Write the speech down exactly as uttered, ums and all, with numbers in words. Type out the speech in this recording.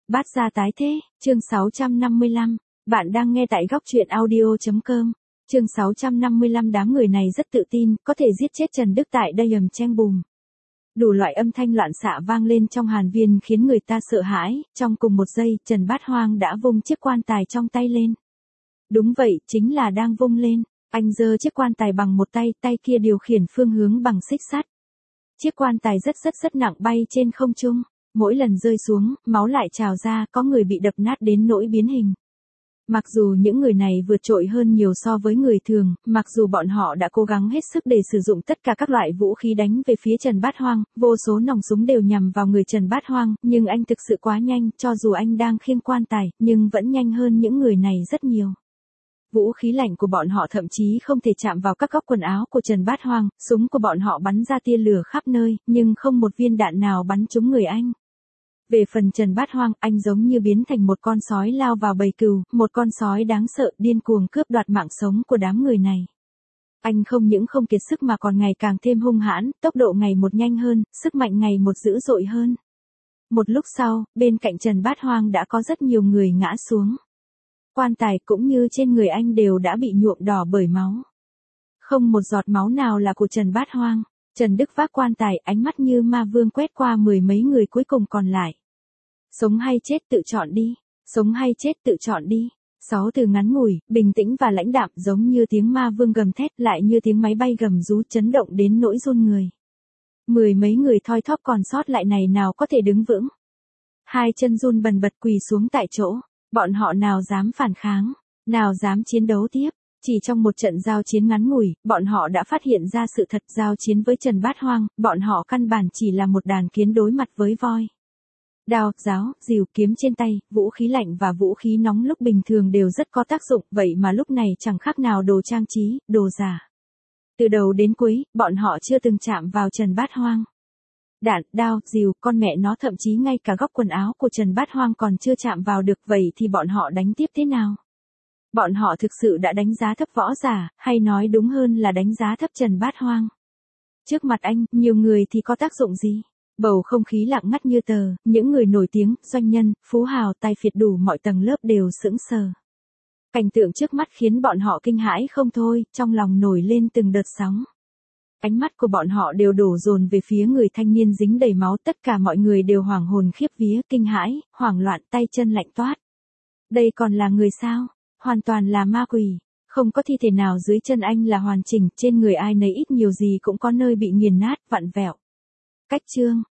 Bát gia tái thế, chương sáu trăm năm mươi lăm. Bạn đang nghe tại góc truyện audio chấm com. Chương sáu trăm năm mươi lăm. Đám người này rất tự tin, có thể giết chết Trần Đức tại đây ầm chen bùm. Đủ loại âm thanh loạn xạ vang lên trong hàn viên khiến người ta sợ hãi, trong cùng một giây, Trần Bát Hoang đã vung chiếc quan tài trong tay lên. Đúng vậy, chính là đang vung lên. Anh giơ chiếc quan tài bằng một tay, tay kia điều khiển phương hướng bằng xích sắt. Chiếc quan tài rất rất rất nặng bay trên không trung. Mỗi lần rơi xuống, máu lại trào ra, có người bị đập nát đến nỗi biến hình. Mặc dù những người này vượt trội hơn nhiều so với người thường, mặc dù bọn họ đã cố gắng hết sức để sử dụng tất cả các loại vũ khí đánh về phía Trần Bát Hoang, vô số nòng súng đều nhằm vào người Trần Bát Hoang, nhưng anh thực sự quá nhanh, cho dù anh đang khiêng quan tài, nhưng vẫn nhanh hơn những người này rất nhiều. Vũ khí lạnh của bọn họ thậm chí không thể chạm vào các góc quần áo của Trần Bát Hoang, súng của bọn họ bắn ra tia lửa khắp nơi, nhưng không một viên đạn nào bắn trúng người anh. Về phần Trần Bát Hoang, anh giống như biến thành một con sói lao vào bầy cừu, một con sói đáng sợ điên cuồng cướp đoạt mạng sống của đám người này. Anh không những không kiệt sức mà còn ngày càng thêm hung hãn, tốc độ ngày một nhanh hơn, sức mạnh ngày một dữ dội hơn. Một lúc sau, bên cạnh Trần Bát Hoang đã có rất nhiều người ngã xuống. Quan tài cũng như trên người anh đều đã bị nhuộm đỏ bởi máu. Không một giọt máu nào là của Trần Bát Hoang. Trần Đức vác quan tài, ánh mắt như ma vương quét qua mười mấy người cuối cùng còn lại. Sống hay chết tự chọn đi. Sống hay chết tự chọn đi. Sáu từ ngắn ngủi, bình tĩnh và lãnh đạm giống như tiếng ma vương gầm thét lại như tiếng máy bay gầm rú chấn động đến nỗi run người. Mười mấy người thoi thóp còn sót lại này nào có thể đứng vững. Hai chân run bần bật quỳ xuống tại chỗ. Bọn họ nào dám phản kháng, nào dám chiến đấu tiếp. Chỉ trong một trận giao chiến ngắn ngủi, bọn họ đã phát hiện ra sự thật giao chiến với Trần Bát Hoang, bọn họ căn bản chỉ là một đàn kiến đối mặt với voi. Đao, giáo, rìu, kiếm trên tay, vũ khí lạnh và vũ khí nóng lúc bình thường đều rất có tác dụng, vậy mà lúc này chẳng khác nào đồ trang trí, đồ giả. Từ đầu đến cuối, bọn họ chưa từng chạm vào Trần Bát Hoang. Đạn, đao, rìu, con mẹ nó thậm chí ngay cả góc quần áo của Trần Bát Hoang còn chưa chạm vào được, vậy thì bọn họ đánh tiếp thế nào? Bọn họ thực sự đã đánh giá thấp võ giả, hay nói đúng hơn là đánh giá thấp Trần Bát Hoang. Trước mặt anh, nhiều người thì có tác dụng gì? Bầu không khí lặng ngắt như tờ, những người nổi tiếng, doanh nhân, phú hào, tài phiệt đủ mọi tầng lớp đều sững sờ. Cảnh tượng trước mắt khiến bọn họ kinh hãi không thôi, trong lòng nổi lên từng đợt sóng. Ánh mắt của bọn họ đều đổ dồn về phía người thanh niên dính đầy máu, tất cả mọi người đều hoảng hồn khiếp vía, kinh hãi, hoảng loạn, tay chân lạnh toát. Đây còn là người sao? Hoàn toàn là ma quỷ, không có thi thể nào dưới chân anh là hoàn chỉnh, trên người ai nấy ít nhiều gì cũng có nơi bị nghiền nát, vặn vẹo. Cách chương,